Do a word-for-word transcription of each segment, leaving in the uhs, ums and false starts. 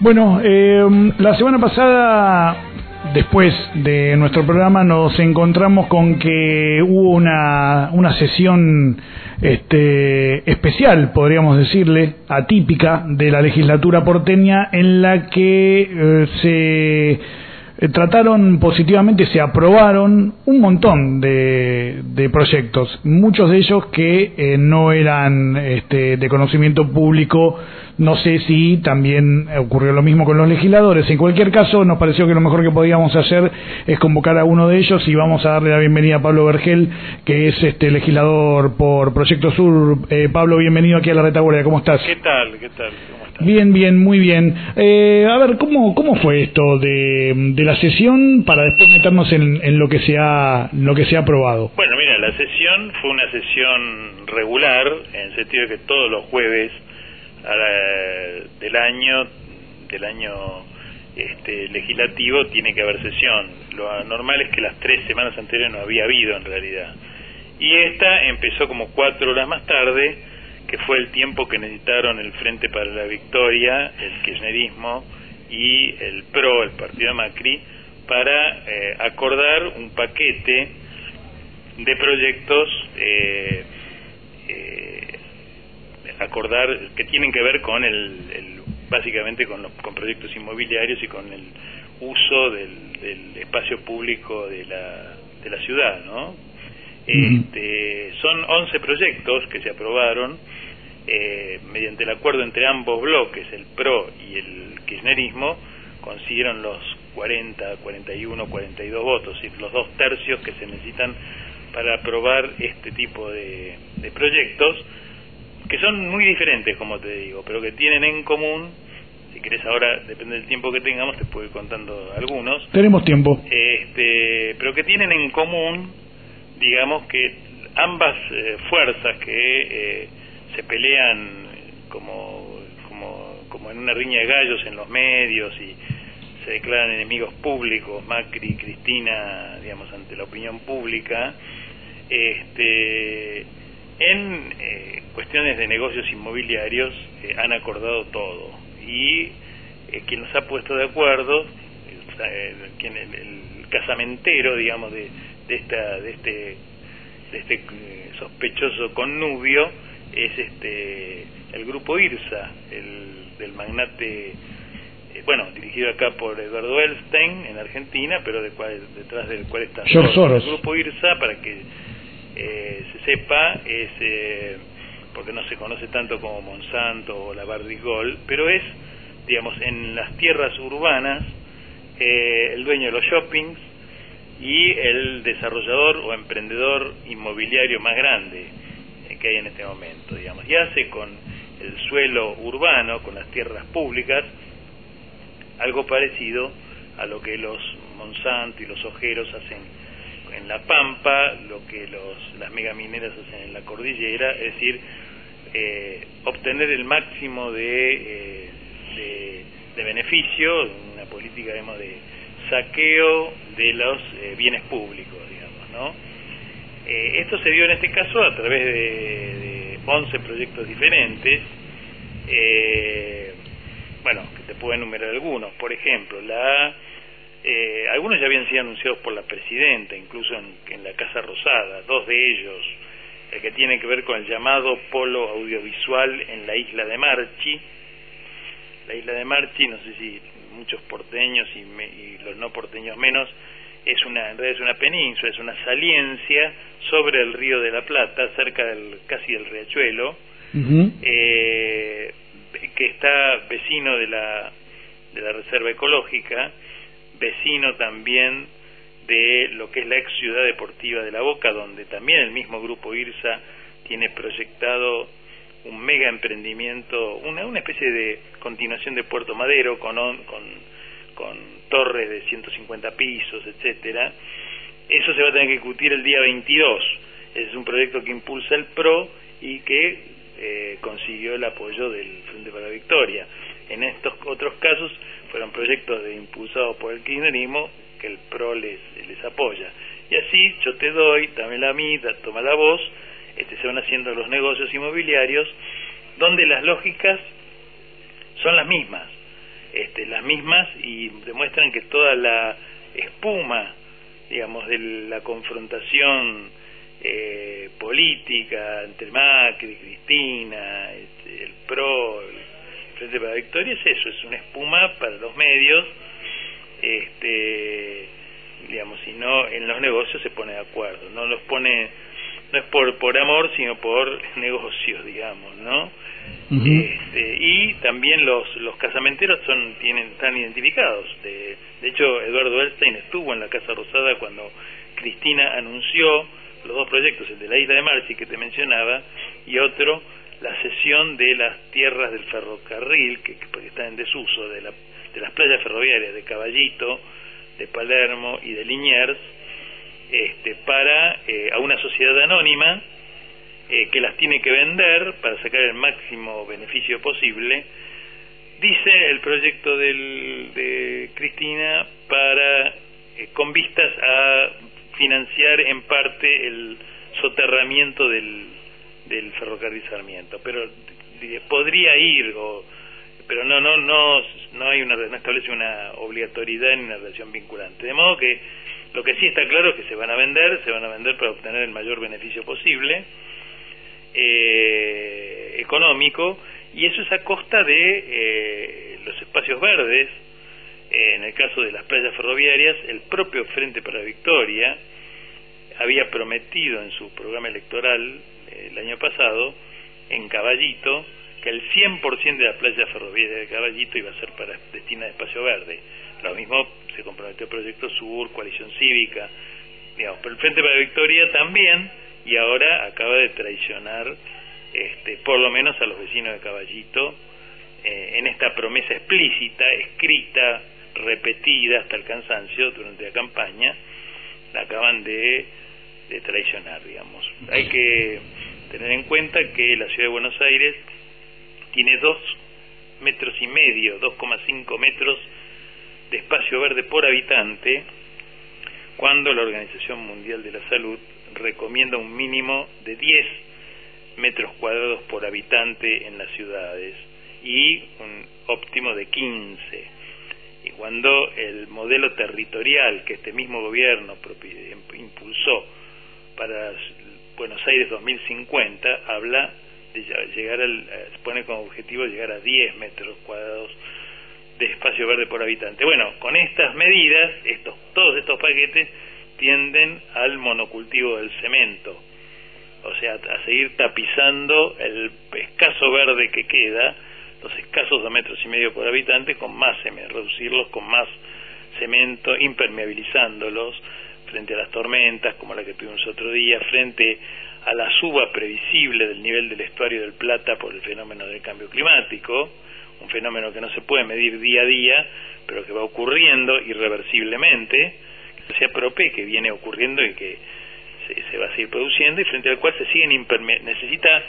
Bueno, eh, la semana pasada, después de nuestro programa, nos encontramos con que hubo una, una sesión este, especial, podríamos decirle, atípica, de la legislatura porteña, en la que eh, se trataron positivamente, se aprobaron un montón de, de proyectos, muchos de ellos que eh, no eran este, de conocimiento público. No sé si también ocurrió lo mismo con los legisladores. En cualquier caso, nos pareció que lo mejor que podíamos hacer es convocar a uno de ellos, y vamos a darle la bienvenida a Pablo Vergel, que es este legislador por Proyecto Sur. Eh, Pablo, bienvenido aquí a La Retaguardia. ¿Cómo estás? ¿Qué tal? ¿Qué tal? ¿Cómo estás? Bien, bien, muy bien. Eh, a ver, ¿cómo cómo fue esto de, de la sesión para después meternos en, en lo que se ha lo que se ha aprobado? Bueno, mira, la sesión fue una sesión regular, en el sentido de que todos los jueves a la, del año del año este, legislativo tiene que haber sesión. Lo normal es que las tres semanas anteriores no había habido en realidad. Y esta empezó como cuatro horas más tarde, que fue el tiempo que necesitaron el Frente para la Victoria, el kirchnerismo y el PRO, el partido Macri, para eh, acordar un paquete de proyectos eh, eh, acordar que tienen que ver con el, el básicamente con los con proyectos inmobiliarios y con el uso del, del espacio público de la de la ciudad, ¿no? Este, son once proyectos que se aprobaron eh, mediante el acuerdo entre ambos bloques, el PRO y el kirchnerismo. Consiguieron los cuarenta, cuarenta y uno, cuarenta y dos votos, y los dos tercios que se necesitan para aprobar este tipo de, de proyectos, que son muy diferentes, como te digo, pero que tienen en común. Si querés ahora, depende del tiempo que tengamos, te puedo ir contando algunos. Tenemos tiempo. Este, pero que tienen en común, digamos, que ambas eh, fuerzas que eh, se pelean como, como, como en una riña de gallos en los medios y se declaran enemigos públicos, Macri y Cristina, digamos, ante la opinión pública, este... en eh, cuestiones de negocios inmobiliarios eh, han acordado todo, y eh, quien los ha puesto de acuerdo, eh, quien el, el casamentero, digamos, de, de esta de este de este eh, sospechoso connubio es este el grupo IRSA, el del magnate, eh, bueno, dirigido acá por Eduardo Elstein en Argentina, pero de cual, detrás del cual está George Soros. El grupo IRSA, para que Eh, se sepa, es eh, porque no se conoce tanto como Monsanto o la Barrick-Gold, pero es, digamos, en las tierras urbanas eh, el dueño de los shoppings y el desarrollador o emprendedor inmobiliario más grande eh, que hay en este momento, digamos, y hace con el suelo urbano, con las tierras públicas, algo parecido a lo que los Monsanto y los Ojeros hacen en la Pampa, lo que los las megamineras hacen en la cordillera, es decir, eh, obtener el máximo de, eh, de, de beneficio, una política, digamos, de saqueo de los eh, bienes públicos, digamos, ¿no? Eh, esto se dio en este caso a través de, de once proyectos diferentes. Eh, bueno, que te puedo enumerar algunos. Por ejemplo, la Eh, algunos ya habían sido anunciados por la presidenta, incluso en, en la Casa Rosada. Dos de ellos, el que tiene que ver con el llamado polo audiovisual en la isla de Marchi. La isla de Marchi, no sé si muchos porteños y, me, y los no porteños menos, es una, en realidad es una península, es una saliencia sobre el río de la Plata, cerca del casi del riachuelo, uh-huh. eh, que está vecino de la de la reserva ecológica, vecino también de lo que es la ex ciudad deportiva de La Boca, donde también el mismo grupo IRSA tiene proyectado un mega emprendimiento, una, una especie de continuación de Puerto Madero con, con, con torres de ciento cincuenta pisos, etcétera. Eso se va a tener que discutir el día veintidós. Es un proyecto que impulsa el PRO y que eh, consiguió el apoyo del Frente para la Victoria. En estos otros casos fueron proyectos de, impulsados por el kirchnerismo, que el PRO les, les apoya. Y así, yo te doy, dame la mí, toma la voz, este, se van haciendo los negocios inmobiliarios, donde las lógicas son las mismas. Este, mismas y demuestran que toda la espuma, digamos, de la confrontación eh, política entre Macri, Cristina, este, el PRO, el Frente para la Victoria, es eso, es una espuma para los medios, este, digamos, y no en los negocios se pone de acuerdo, no los pone, no es por por amor, sino por negocios, digamos, ¿no? Uh-huh. Este, y también los los casamenteros son tienen están identificados. De, de hecho, Eduardo Elstein estuvo en la Casa Rosada cuando Cristina anunció los dos proyectos, el de la isla de Marchi que te mencionaba y otro, la cesión de las tierras del ferrocarril que, que están en desuso, de, la, de las playas ferroviarias de Caballito, de Palermo y de Liniers, este, para eh, a una sociedad anónima eh, que las tiene que vender para sacar el máximo beneficio posible. Dice el proyecto del, de Cristina para eh, con vistas a financiar en parte el soterramiento del, del ferrocarril Sarmiento, pero eh, podría ir o pero no no no no hay una no establece una obligatoriedad ni una relación vinculante, de modo que lo que sí está claro es que se van a vender se van a vender para obtener el mayor beneficio posible eh, económico, y eso es a costa de eh, los espacios verdes. Eh, en el caso de las playas ferroviarias, el propio Frente para la Victoria había prometido en su programa electoral eh, el año pasado en Caballito que el cien por ciento de la playa ferroviaria de Caballito iba a ser para destinada a espacio verde. Lo mismo se comprometió el Proyecto Sur, Coalición Cívica, digamos, pero el Frente para la Victoria también, y ahora acaba de traicionar este, por lo menos a los vecinos de Caballito eh, en esta promesa explícita, escrita, repetida hasta el cansancio durante la campaña, la acaban de, de traicionar, digamos. Hay que tener en cuenta que la Ciudad de Buenos Aires tiene dos metros y medio, dos coma cinco metros de espacio verde por habitante, cuando la Organización Mundial de la Salud recomienda un mínimo de diez metros cuadrados por habitante en las ciudades y un óptimo de quince. Y cuando el modelo territorial que este mismo gobierno impulsó para Buenos Aires dos mil cincuenta habla de llegar al, se pone como objetivo llegar a diez metros cuadrados de espacio verde por habitante. Bueno, con estas medidas, estos todos estos paquetes tienden al monocultivo del cemento, o sea, a seguir tapizando el escaso verde que queda, los escasos dos metros y medio por habitante, con más cemento, reducirlos con más cemento, impermeabilizándolos frente a las tormentas como la que tuvimos otro día, frente a la suba previsible del nivel del estuario del Plata por el fenómeno del cambio climático, un fenómeno que no se puede medir día a día, pero que va ocurriendo irreversiblemente, que se apropie, que viene ocurriendo y que se, se va a seguir produciendo, y frente al cual se siguen imperme necesita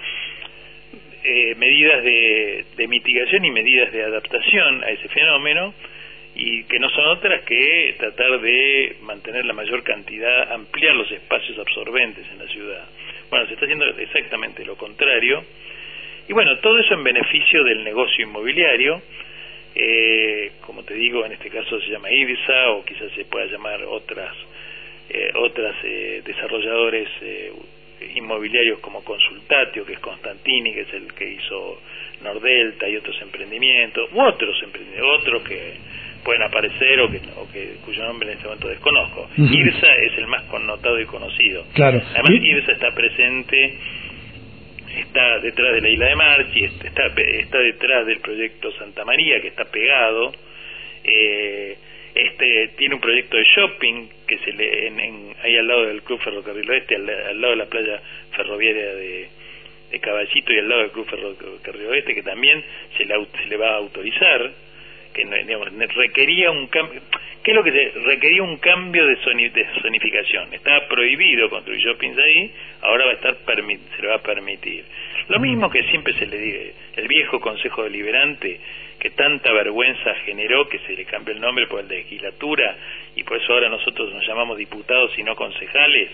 eh, medidas de, de mitigación y medidas de adaptación a ese fenómeno, y que no son otras que tratar de mantener la mayor cantidad, ampliar los espacios absorbentes en la ciudad. Bueno, se está haciendo exactamente lo contrario, y bueno, todo eso en beneficio del negocio inmobiliario, eh, como te digo, en este caso se llama IRSA, o quizás se pueda llamar otras eh, otras eh, desarrolladores eh, inmobiliarios como Consultatio, que es Constantini, que es el que hizo Nordelta, y otros emprendimientos, u otros emprendimientos, otros que pueden aparecer o que, o que cuyo nombre en este momento desconozco. Uh-huh. IRSA es el más connotado y conocido. Claro. Además, ¿sí? IRSA está presente, está detrás de la isla de Marchi, está, está detrás del proyecto Santa María, que está pegado, eh, este tiene un proyecto de shopping que se le en, en, ahí al lado del Club Ferrocarril Oeste, al, al lado de la playa ferroviaria de, de Caballito, y al lado del Club Ferrocarril Oeste, que también se le, se le va a autorizar, que digamos, requería un cambio. ¿Qué es lo que se requería? Un cambio de, zoni, de zonificación. Estaba prohibido construir shoppings ahí, ahora va a estar permit, se le va a permitir. Lo mismo que siempre se le dice, el viejo Consejo Deliberante, que tanta vergüenza generó que se le cambió el nombre por el de legislatura, y por eso ahora nosotros nos llamamos diputados y no concejales,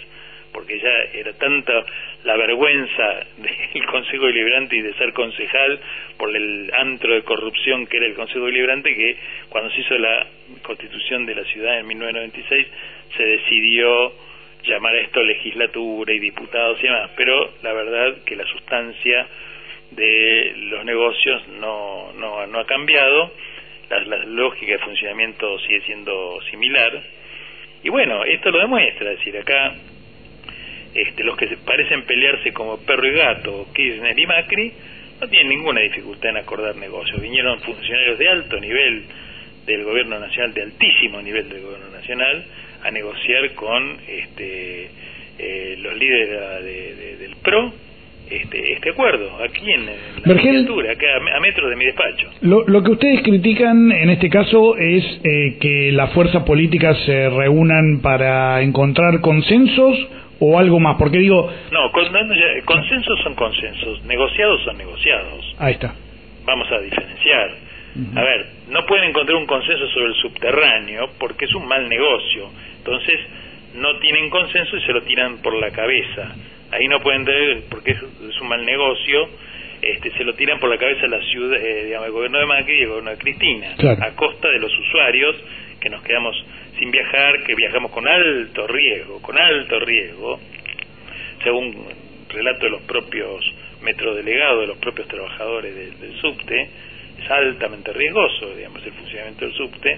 porque ya era tanta la vergüenza del Consejo Deliberante y de ser concejal por el antro de corrupción que era el Consejo Deliberante, que cuando se hizo la Constitución de la ciudad en mil novecientos noventa y seis se decidió llamar a esto legislatura y diputados y demás, pero la verdad que la sustancia de los negocios no no, no ha cambiado, la, la lógica de funcionamiento sigue siendo similar, y bueno, esto lo demuestra, es decir, acá este, los que se parecen pelearse como perro y gato, Kirchner y Macri, no tienen ninguna dificultad en acordar negocios. Vinieron funcionarios de alto nivel del gobierno nacional, de altísimo nivel del gobierno nacional, a negociar con este eh, los líderes de, de, del P R O este, este acuerdo, aquí en, en la legislatura, acá a, a metros de mi despacho. Lo, lo que ustedes critican en este caso es eh, que las fuerzas políticas se reúnan para encontrar consensos o algo más, porque digo... No, con, no ya, consensos son consensos, negociados son negociados. Ahí está. Vamos a diferenciar. Uh-huh. A ver, no pueden encontrar un consenso sobre el subterráneo porque es un mal negocio. Entonces, no tienen consenso y se lo tiran por la cabeza. Ahí no pueden tener, porque es, es un mal negocio, este, se lo tiran por la cabeza la ciudad, eh, digamos, el gobierno de Macri y el gobierno de Cristina, claro, a costa de los usuarios que nos quedamos sin viajar, que viajamos con alto riesgo, con alto riesgo, según relato de los propios metrodelegados, de los propios trabajadores del, del subte, es altamente riesgoso, digamos, el funcionamiento del subte,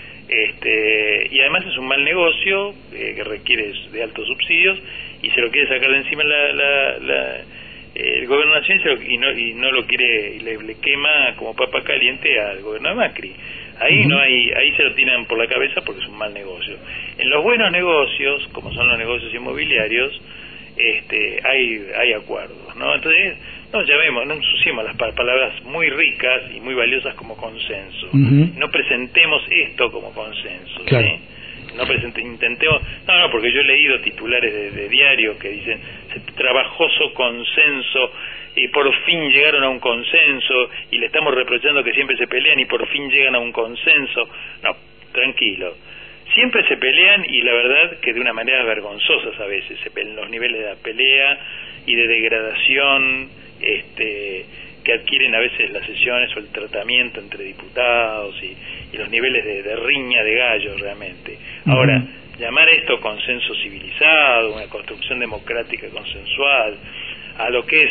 este, y además es un mal negocio eh, que requiere de altos subsidios y se lo quiere sacar de encima la, la, la, eh, el gobierno nacional y, se lo, y, no, y no lo quiere, y le, le quema como papa caliente al gobierno de Macri. Ahí uh-huh. no hay, ahí se lo tiran por la cabeza porque es un mal negocio. En los buenos negocios, como son los negocios inmobiliarios, este, hay, hay acuerdos, ¿no? Entonces, no llamemos, no ensuciemos las palabras muy ricas y muy valiosas como consenso. Uh-huh. No presentemos esto como consenso, claro. ¿sí? No presente, intentemos, no, no, porque yo he leído titulares de, de diarios que dicen trabajoso consenso y por fin llegaron a un consenso y le estamos reprochando que siempre se pelean y por fin llegan a un consenso. No, tranquilo. Siempre se pelean y la verdad que de una manera vergonzosa a veces, se pelean los niveles de la pelea y de degradación este, que adquieren a veces las sesiones o el tratamiento entre diputados y, y los niveles de, de riña de gallos realmente. Uh-huh. Ahora, llamar esto consenso civilizado, una construcción democrática consensual, a lo que es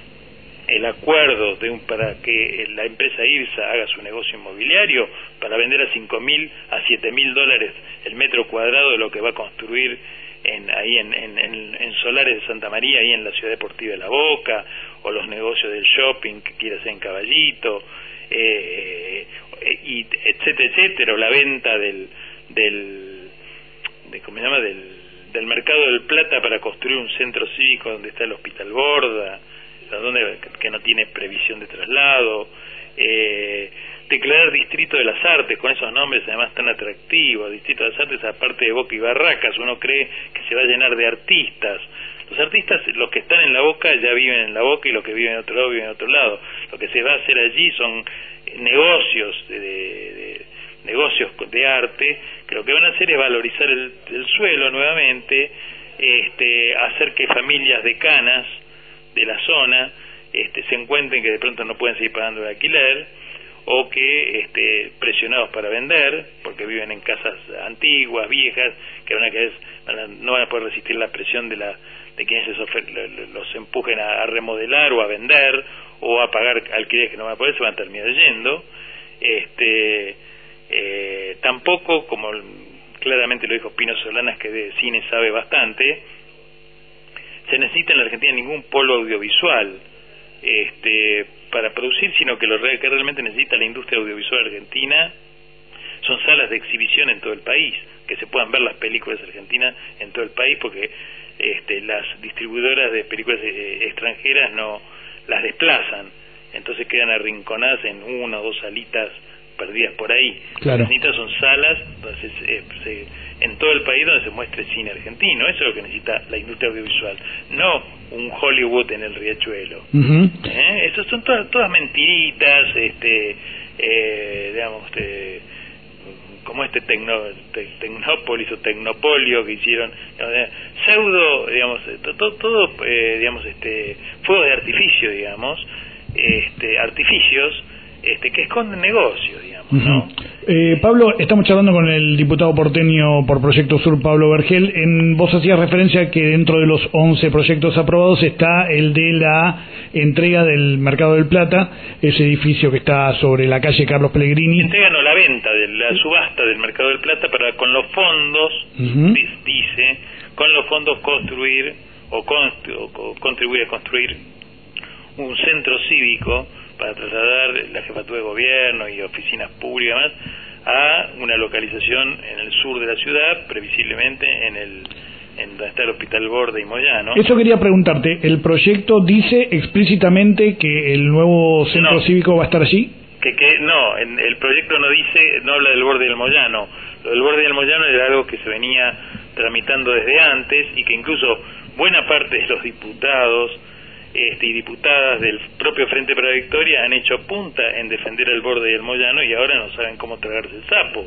el acuerdo de un, para que la empresa IRSA haga su negocio inmobiliario para vender a cinco mil a siete mil dólares el metro cuadrado de lo que va a construir en, ahí en, en, en, en Solares de Santa María, ahí en la ciudad deportiva de La Boca, o los negocios del shopping que quiere hacer en Caballito, eh, y etcétera, etcétera, o la venta del, del de, ¿cómo se llama? del, del mercado del Plata para construir un centro cívico donde está el Hospital Borda, donde que no tiene previsión de traslado, eh, declarar Distrito de las Artes con esos nombres además tan atractivos, Distrito de las Artes aparte de Boca y Barracas, uno cree que se va a llenar de artistas. Los artistas, los que están en La Boca ya viven en La Boca y los que viven en otro lado viven en otro lado. Lo que se va a hacer allí son negocios de, de, de negocios de arte, que lo que van a hacer es valorizar el, el suelo nuevamente, este, hacer que familias decanas de la zona este, se encuentren que de pronto no pueden seguir pagando el alquiler o que este, presionados para vender porque viven en casas antiguas, viejas, que van a querer, van a, no van a poder resistir la presión de la de quienes les ofer, los empujen a, a remodelar o a vender o a pagar alquileres que no van a poder, se van a terminar yendo. Este, eh, tampoco, como claramente lo dijo Pino Solanas, que de cine sabe bastante, se necesita en la Argentina ningún polo audiovisual este, para producir, sino que lo que realmente necesita la industria audiovisual argentina son salas de exhibición en todo el país, que se puedan ver las películas argentinas en todo el país, porque este, las distribuidoras de películas eh, extranjeras no las desplazan, entonces quedan arrinconadas en una o dos salitas perdidas por ahí. Claro. Lo que necesitan son salas donde se, se, se, en todo el país donde se muestre cine argentino. Eso es lo que necesita la industria audiovisual, no un Hollywood en el riachuelo. Uh-huh. ¿Eh? Eso son todas, todas mentiritas, este, eh, digamos, eh, como este tecno, te, Tecnópolis o Tecnopolio que hicieron, digamos, pseudo, digamos, todo, todo eh, digamos, este, fuego de artificio, digamos, este, artificios, este, que esconden negocios, digamos, ¿no? Uh-huh. eh, Pablo, estamos charlando con el diputado porteño por Proyecto Sur, Pablo Vergel. En, vos hacías referencia que dentro de los once proyectos aprobados está el de la entrega del Mercado del Plata, ese edificio que está sobre la calle Carlos Pellegrini. Entregan o la venta, de la subasta del Mercado del Plata para con los fondos, uh-huh. dice, con los fondos construir o, constru, o contribuir a construir un centro cívico para trasladar la jefatura de gobierno y oficinas públicas más a una localización en el sur de la ciudad, previsiblemente en el en donde está el Hospital Borde y Moyano. Eso quería preguntarte, ¿el proyecto dice explícitamente que el nuevo centro no, cívico va a estar allí? Que, que no, en, el proyecto no dice, no habla del Borde y del Moyano. Lo del Borde y del Moyano era algo que se venía tramitando desde antes y que incluso buena parte de los diputados Este, y diputadas del propio Frente para la Victoria han hecho punta en defender el Borde y el Moyano y ahora no saben cómo tragarse el sapo,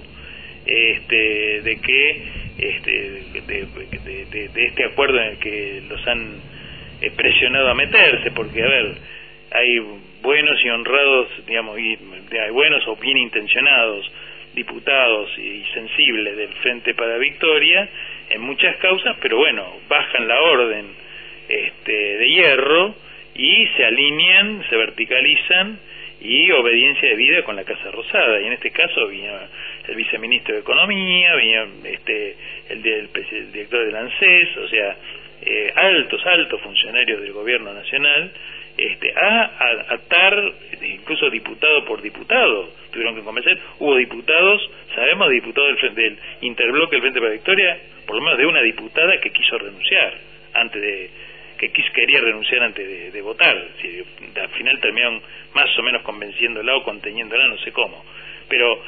este, de que este, de, de, de, de este acuerdo en el que los han eh, presionado a meterse, porque a ver, hay buenos y honrados, digamos, y hay buenos o bien intencionados diputados y sensibles del Frente para la Victoria en muchas causas, pero bueno, bajan la orden Este, de hierro y se alinean, se verticalizan y obediencia de vida con la Casa Rosada, y en este caso vino el viceministro de Economía, vino este, el, el, el director del ANSES, o sea, eh, altos, altos funcionarios del gobierno nacional, este, a, a atar, incluso diputado por diputado, tuvieron que convencer, hubo diputados, sabemos, diputados del, del Interbloque del Frente para la Victoria, por lo menos de una diputada que quiso renunciar antes de que quis, quería renunciar antes de, de votar. Si, al final terminaron más o menos convenciéndola o conteniéndola, no sé cómo. Pero,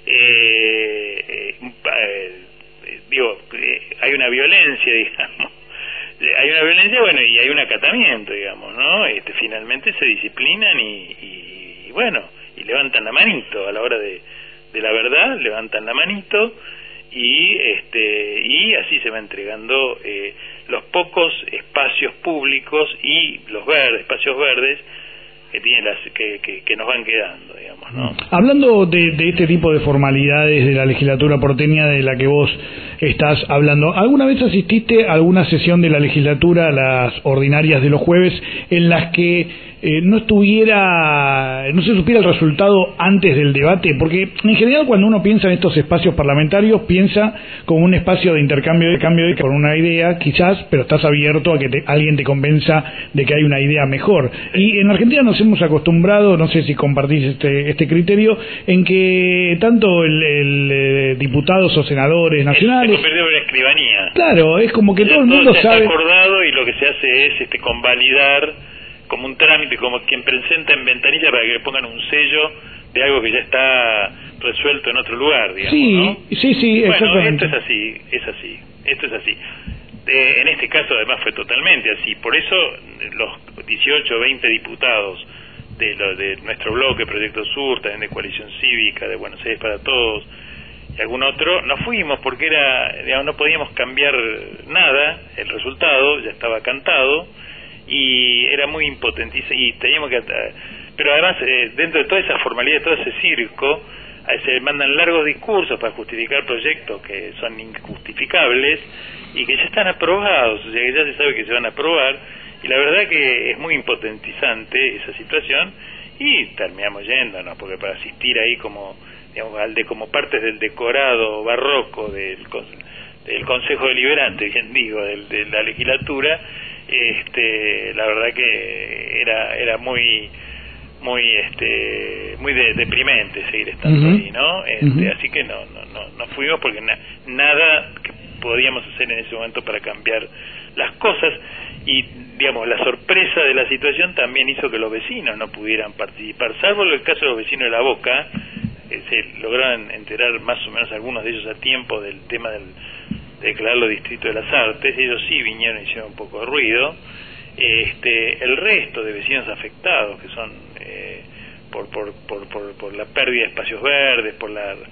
eh, eh, eh, digo, eh, hay una violencia, digamos. Hay una violencia, bueno, y hay un acatamiento, digamos, ¿no? Este, finalmente se disciplinan y, y, y, bueno, y levantan la manito a la hora de, de la verdad, levantan la manito y, este, y así se va entregando eh, los pocos espacios públicos y los verdes, espacios verdes que tiene las que, que, que nos van quedando, digamos, ¿no? Hablando de, de este tipo de formalidades de la legislatura porteña de la que vos estás hablando, ¿alguna vez asististe a alguna sesión de la legislatura, las ordinarias de los jueves, en las que eh, no estuviera, no se supiera el resultado antes del debate? Porque en general cuando uno piensa en estos espacios parlamentarios, piensa como un espacio de intercambio de cambio de, por una idea, quizás, pero estás abierto a que te, alguien te convenza de que hay una idea mejor. Y en Argentina nos hemos acostumbrado, no sé si compartís este, este criterio, en que tanto el, el eh, diputados o senadores nacionales... Se convirtió en una escribanía. Claro, es como que ya todo el mundo todo sabe... está acordado y lo que se hace es este convalidar como un trámite, como quien presenta en ventanilla para que le pongan un sello de algo que ya está resuelto en otro lugar, digamos, sí, ¿no? Sí, sí, bueno, exactamente. esto es así, es así, esto es así. Eh, en este caso además fue totalmente así, por eso los dieciocho o veinte diputados de, lo, de nuestro bloque Proyecto Sur, también de Coalición Cívica, de Buenos Aires para Todos y algún otro, no fuimos porque era, digamos, no podíamos cambiar nada, el resultado ya estaba cantado y era muy impotente y teníamos que, pero además eh, dentro de toda esa formalidad, todo ese circo, se mandan largos discursos para justificar proyectos que son injustificables y que ya están aprobados, o sea que ya se sabe que se van a aprobar, y la verdad que es muy impotentizante esa situación y terminamos yéndonos, porque para asistir ahí como, digamos, al de como partes del decorado barroco del, del Consejo Deliberante, bien digo, del, de la legislatura, este, la verdad que era era muy muy este muy de, deprimente seguir estando uh-huh. ahí, ¿no? Este, uh-huh. Así que no no no no fuimos porque na, nada que podíamos hacer en ese momento para cambiar las cosas, y digamos la sorpresa de la situación también hizo que los vecinos no pudieran participar, salvo el caso de los vecinos de La Boca, eh, se lograron enterar más o menos algunos de ellos a tiempo del tema del de declararlo Distrito de las Artes. Ellos sí vinieron y hicieron un poco de ruido. Este, el resto de vecinos afectados, que son eh, por, por, por, por, por la pérdida de espacios verdes, por la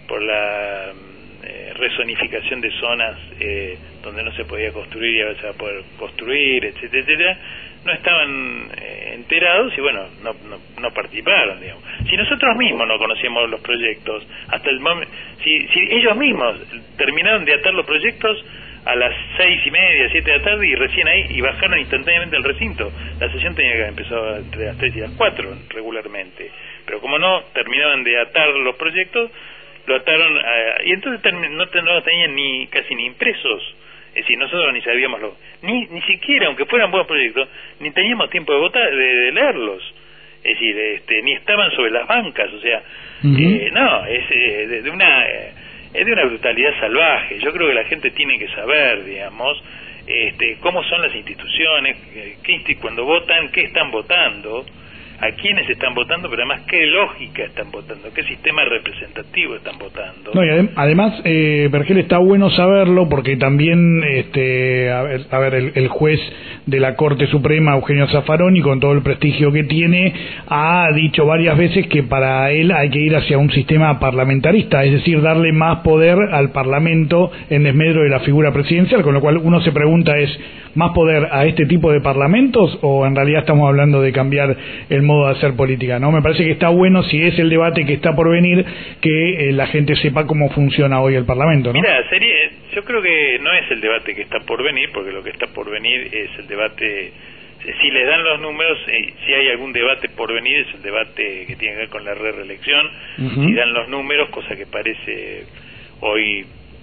por la eh, rezonificación de zonas eh, donde no se podía construir y ahora se va a poder construir, etcétera, etcétera, no estaban eh, enterados y bueno, no, no, no participaron, digamos. Si nosotros mismos no conocíamos los proyectos, hasta el momento, si, si ellos mismos terminaron de atar los proyectos a las seis y media, siete de la tarde y recién ahí, y bajaron instantáneamente al recinto, la sesión tenía que haber empezado entre las tres y las cuatro regularmente, pero como no terminaban de atar los proyectos, lo ataron a, y entonces term, no, no tenían ni casi ni impresos. Es decir, nosotros ni sabíamos lo, ni ni siquiera, aunque fueran buenos proyectos, ni teníamos tiempo de votar, de, de leerlos. Es decir, este, ni estaban sobre las bancas, o sea, uh-huh. eh, no, es eh, de, de una eh, es de una brutalidad salvaje. Yo creo que la gente tiene que saber, digamos, este, cómo son las instituciones, qué, cuando votan, qué están votando, a quiénes están votando, pero además qué lógica están votando, qué sistema representativo están votando. No, y adem además, eh, Vergel, está bueno saberlo porque también, este, a ver, a ver el, el juez de la Corte Suprema, Eugenio Zaffaroni, con todo el prestigio que tiene, ha dicho varias veces que para él hay que ir hacia un sistema parlamentarista, es decir, darle más poder al Parlamento en desmedro de la figura presidencial, con lo cual uno se pregunta es, ¿más poder a este tipo de parlamentos o en realidad estamos hablando de cambiar el modo de hacer política? No, me parece que está bueno, si es el debate que está por venir, que eh, la gente sepa cómo funciona hoy el Parlamento, ¿no? Mira, sería, yo creo que no es el debate que está por venir, porque lo que está por venir es el debate, si les dan los números, eh, si hay algún debate por venir, es el debate que tiene que ver con la re-reelección. Uh-huh. Si dan los números, cosa que parece hoy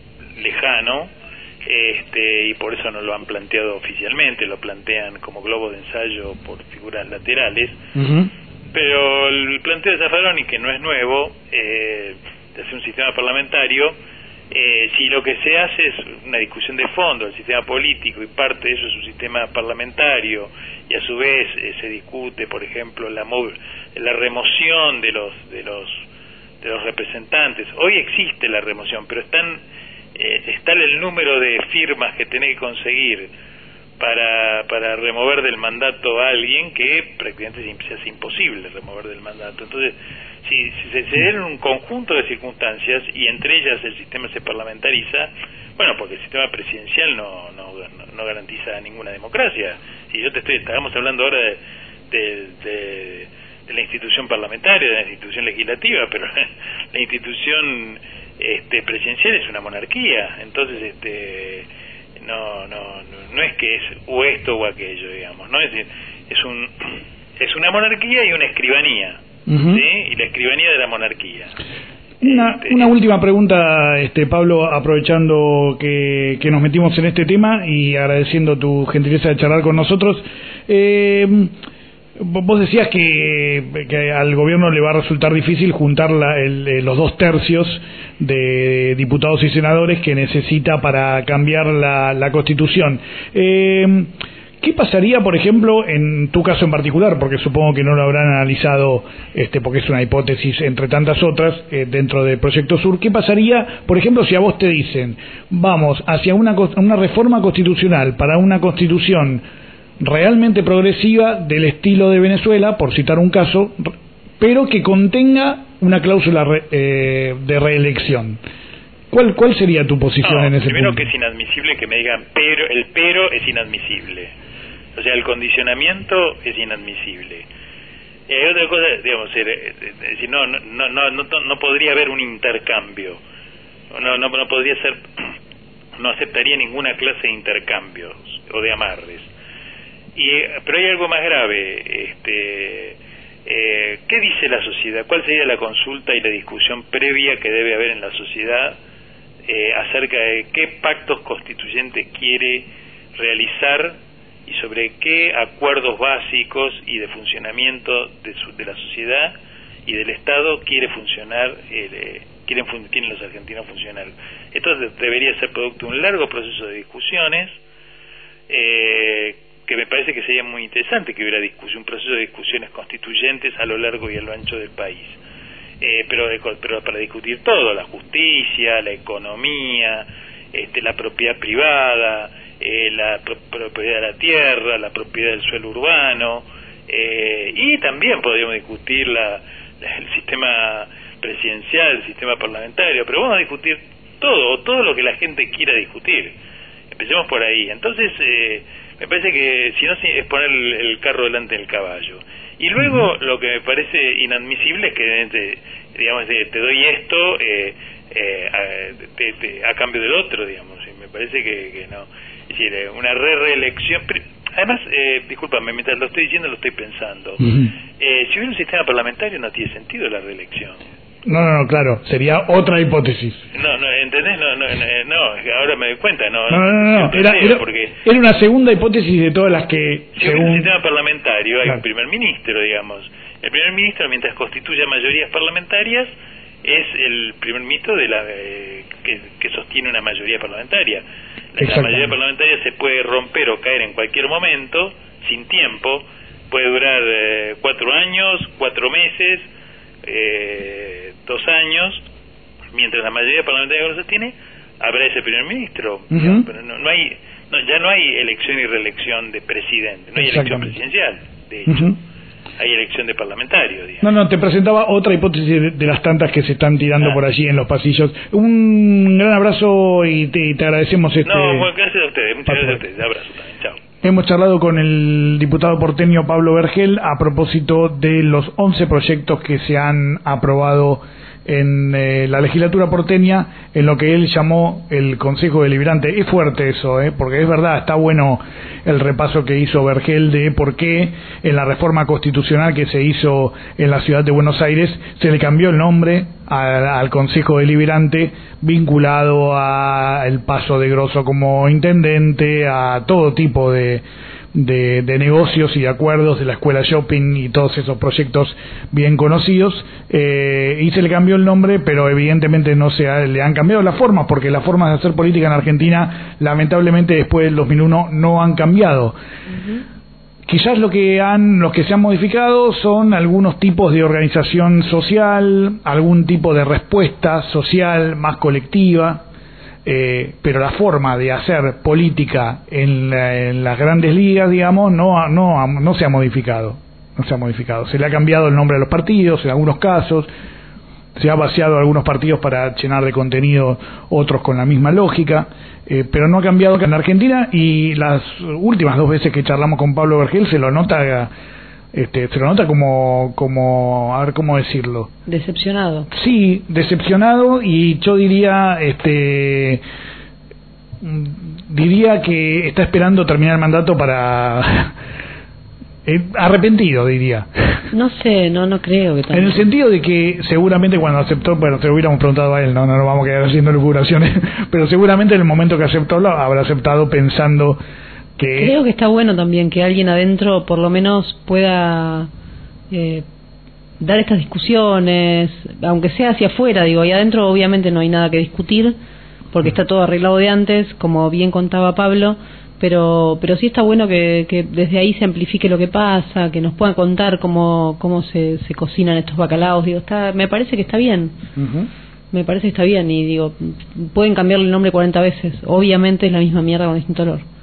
lejano, este y por eso no lo han planteado oficialmente, lo plantean como globo de ensayo por figuras laterales. Uh-huh. Pero el planteo de Zaffaroni, que no es nuevo, eh, de hacer un sistema parlamentario, eh, si lo que se hace es una discusión de fondo del sistema político y parte de eso es un sistema parlamentario y a su vez eh, se discute, por ejemplo, la la remoción de los de los de los representantes. Hoy existe la remoción, pero están eh, está el número de firmas que tenés que conseguir para para remover del mandato a alguien que prácticamente se hace imposible remover del mandato. Entonces, si, si se, se dieron un conjunto de circunstancias y entre ellas el sistema se parlamentariza, bueno, porque el sistema presidencial no no, no garantiza ninguna democracia. Si yo te estoy, estamos hablando ahora de, de, de, de la institución parlamentaria, de la institución legislativa, pero la institución este, presidencial es una monarquía, entonces este no no no es que es o esto o aquello, digamos, no es decir, es un es una monarquía y una escribanía. Uh-huh. ¿Sí? Y la escribanía de la monarquía. Una, este, una última pregunta, este Pablo, aprovechando que, que nos metimos en este tema y agradeciendo tu gentileza de charlar con nosotros. Eh, vos decías que, que al gobierno le va a resultar difícil juntar la, el, los dos tercios de diputados y senadores que necesita para cambiar la, la Constitución. Eh, ¿Qué pasaría, por ejemplo, en tu caso en particular? Porque supongo que no lo habrán analizado, este, porque es una hipótesis entre tantas otras eh, dentro del Proyecto Sur. ¿Qué pasaría, por ejemplo, si a vos te dicen, vamos hacia una, una reforma constitucional para una constitución realmente progresiva del estilo de Venezuela, por citar un caso, pero que contenga una cláusula re, eh, de reelección? ¿Cuál, ¿Cuál sería tu posición no, en ese primero punto? Primero que es inadmisible que me digan, pero el pero es inadmisible. O sea, el condicionamiento es inadmisible. Y hay otra cosa, digamos, es decir, no, no, no, no, no, no podría haber un intercambio. No, no, no podría ser, no aceptaría ninguna clase de intercambios o de amarres. Y, pero hay algo más grave, este, eh, ¿qué dice la sociedad? ¿Cuál sería la consulta y la discusión previa que debe haber en la sociedad eh, acerca de qué pactos constituyentes quiere realizar y sobre qué acuerdos básicos y de funcionamiento de, su, de la sociedad y del Estado quiere funcionar, eh, quieren, fun, quieren los argentinos funcionar? Esto debería ser producto de un largo proceso de discusiones, eh, que me parece que sería muy interesante que hubiera discusión, un proceso de discusiones constituyentes a lo largo y a lo ancho del país. Eh, pero, pero para discutir todo, la justicia, la economía, este, la propiedad privada, eh, la pro propiedad de la tierra, la propiedad del suelo urbano, eh, y también podríamos discutir la, la, el sistema presidencial, sistema parlamentario, pero vamos a discutir todo, o todo lo que la gente quiera discutir. Empecemos por ahí. Entonces, eh, me parece que si no es poner el, el carro delante del caballo. Y luego, uh-huh. lo que me parece inadmisible es que, te, digamos, te, te doy esto eh, eh, a, te, te, a cambio del otro, digamos. Y me parece que, que no. Es decir, una re-reelección... Además, eh, discúlpame, mientras lo estoy diciendo lo estoy pensando. Uh-huh. Eh, si hubiera un sistema parlamentario no tiene sentido la reelección. No, no, no, claro, sería otra hipótesis. No, no, ¿entendés? No, no, no, no ahora me doy cuenta, no. No, no, no, no. Era, era, porque era una segunda hipótesis de todas las que... Si según... hubiera un sistema parlamentario, hay claro. un primer ministro, digamos. El primer ministro, mientras constituya mayorías parlamentarias, es el primer ministro de la eh, que, que sostiene una mayoría parlamentaria. La mayoría parlamentaria se puede romper o caer en cualquier momento, sin tiempo, puede durar eh, cuatro años, cuatro meses, eh, dos años, mientras la mayoría parlamentaria que lo sostiene, habrá ese primer ministro. Uh-huh. Pero no, no hay, no, ya no hay elección y reelección de presidente, no hay elección presidencial, de hecho. Uh-huh. Hay elección de parlamentario, digamos. No, no, te presentaba otra hipótesis de, de las tantas que se están tirando ah. por allí en los pasillos. Un gran abrazo y te, y te agradecemos este... No, bueno, gracias a ustedes, muchas gracias a ustedes. Abrazo también, chao. Hemos charlado con el diputado porteño Pablo Vergel a propósito de los once proyectos que se han aprobado en eh, la legislatura porteña en lo que él llamó el Consejo Deliberante. Es fuerte eso, ¿eh? Porque es verdad, está bueno el repaso que hizo Vergel de por qué en la reforma constitucional que se hizo en la ciudad de Buenos Aires se le cambió el nombre a, al Consejo Deliberante, vinculado a el paso de Grosso como intendente, a todo tipo de De, de negocios y de acuerdos de la escuela shopping y todos esos proyectos bien conocidos, eh, y se le cambió el nombre, pero evidentemente no se ha, le han cambiado las formas, porque las formas de hacer política en Argentina lamentablemente después del dos mil uno no han cambiado. Uh-huh. Quizás lo que han, los que se han modificado son algunos tipos de organización social, algún tipo de respuesta social más colectiva. Eh, pero la forma de hacer política en, la, en las grandes ligas, digamos, no, no, no se ha modificado, no se ha modificado. Se le ha cambiado el nombre a los partidos en algunos casos, se ha vaciado algunos partidos para llenar de contenido otros con la misma lógica, eh, pero no ha cambiado en Argentina, y las últimas dos veces que charlamos con Pablo Vergel se lo nota... Este, se lo nota como, como, a ver cómo decirlo. Decepcionado. Sí, decepcionado, y yo diría, este, diría que está esperando terminar el mandato para, eh, arrepentido, diría. No sé, no, no creo que también. En el sentido de que seguramente cuando aceptó, bueno, se lo hubiéramos preguntado a él, no, no nos vamos a quedar haciendo locuraciones, pero seguramente en el momento que aceptó, lo habrá aceptado pensando que... Creo que está bueno también que alguien adentro por lo menos pueda eh, dar estas discusiones, aunque sea hacia afuera, digo, y adentro obviamente no hay nada que discutir porque está todo arreglado de antes, como bien contaba Pablo, pero pero sí está bueno que, que desde ahí se amplifique lo que pasa, que nos puedan contar cómo cómo se, se cocinan estos bacalaos, digo, está, me parece que está bien. Uh-huh. Me parece que está bien, y digo, pueden cambiarle el nombre cuarenta veces, obviamente es la misma mierda con distinto olor.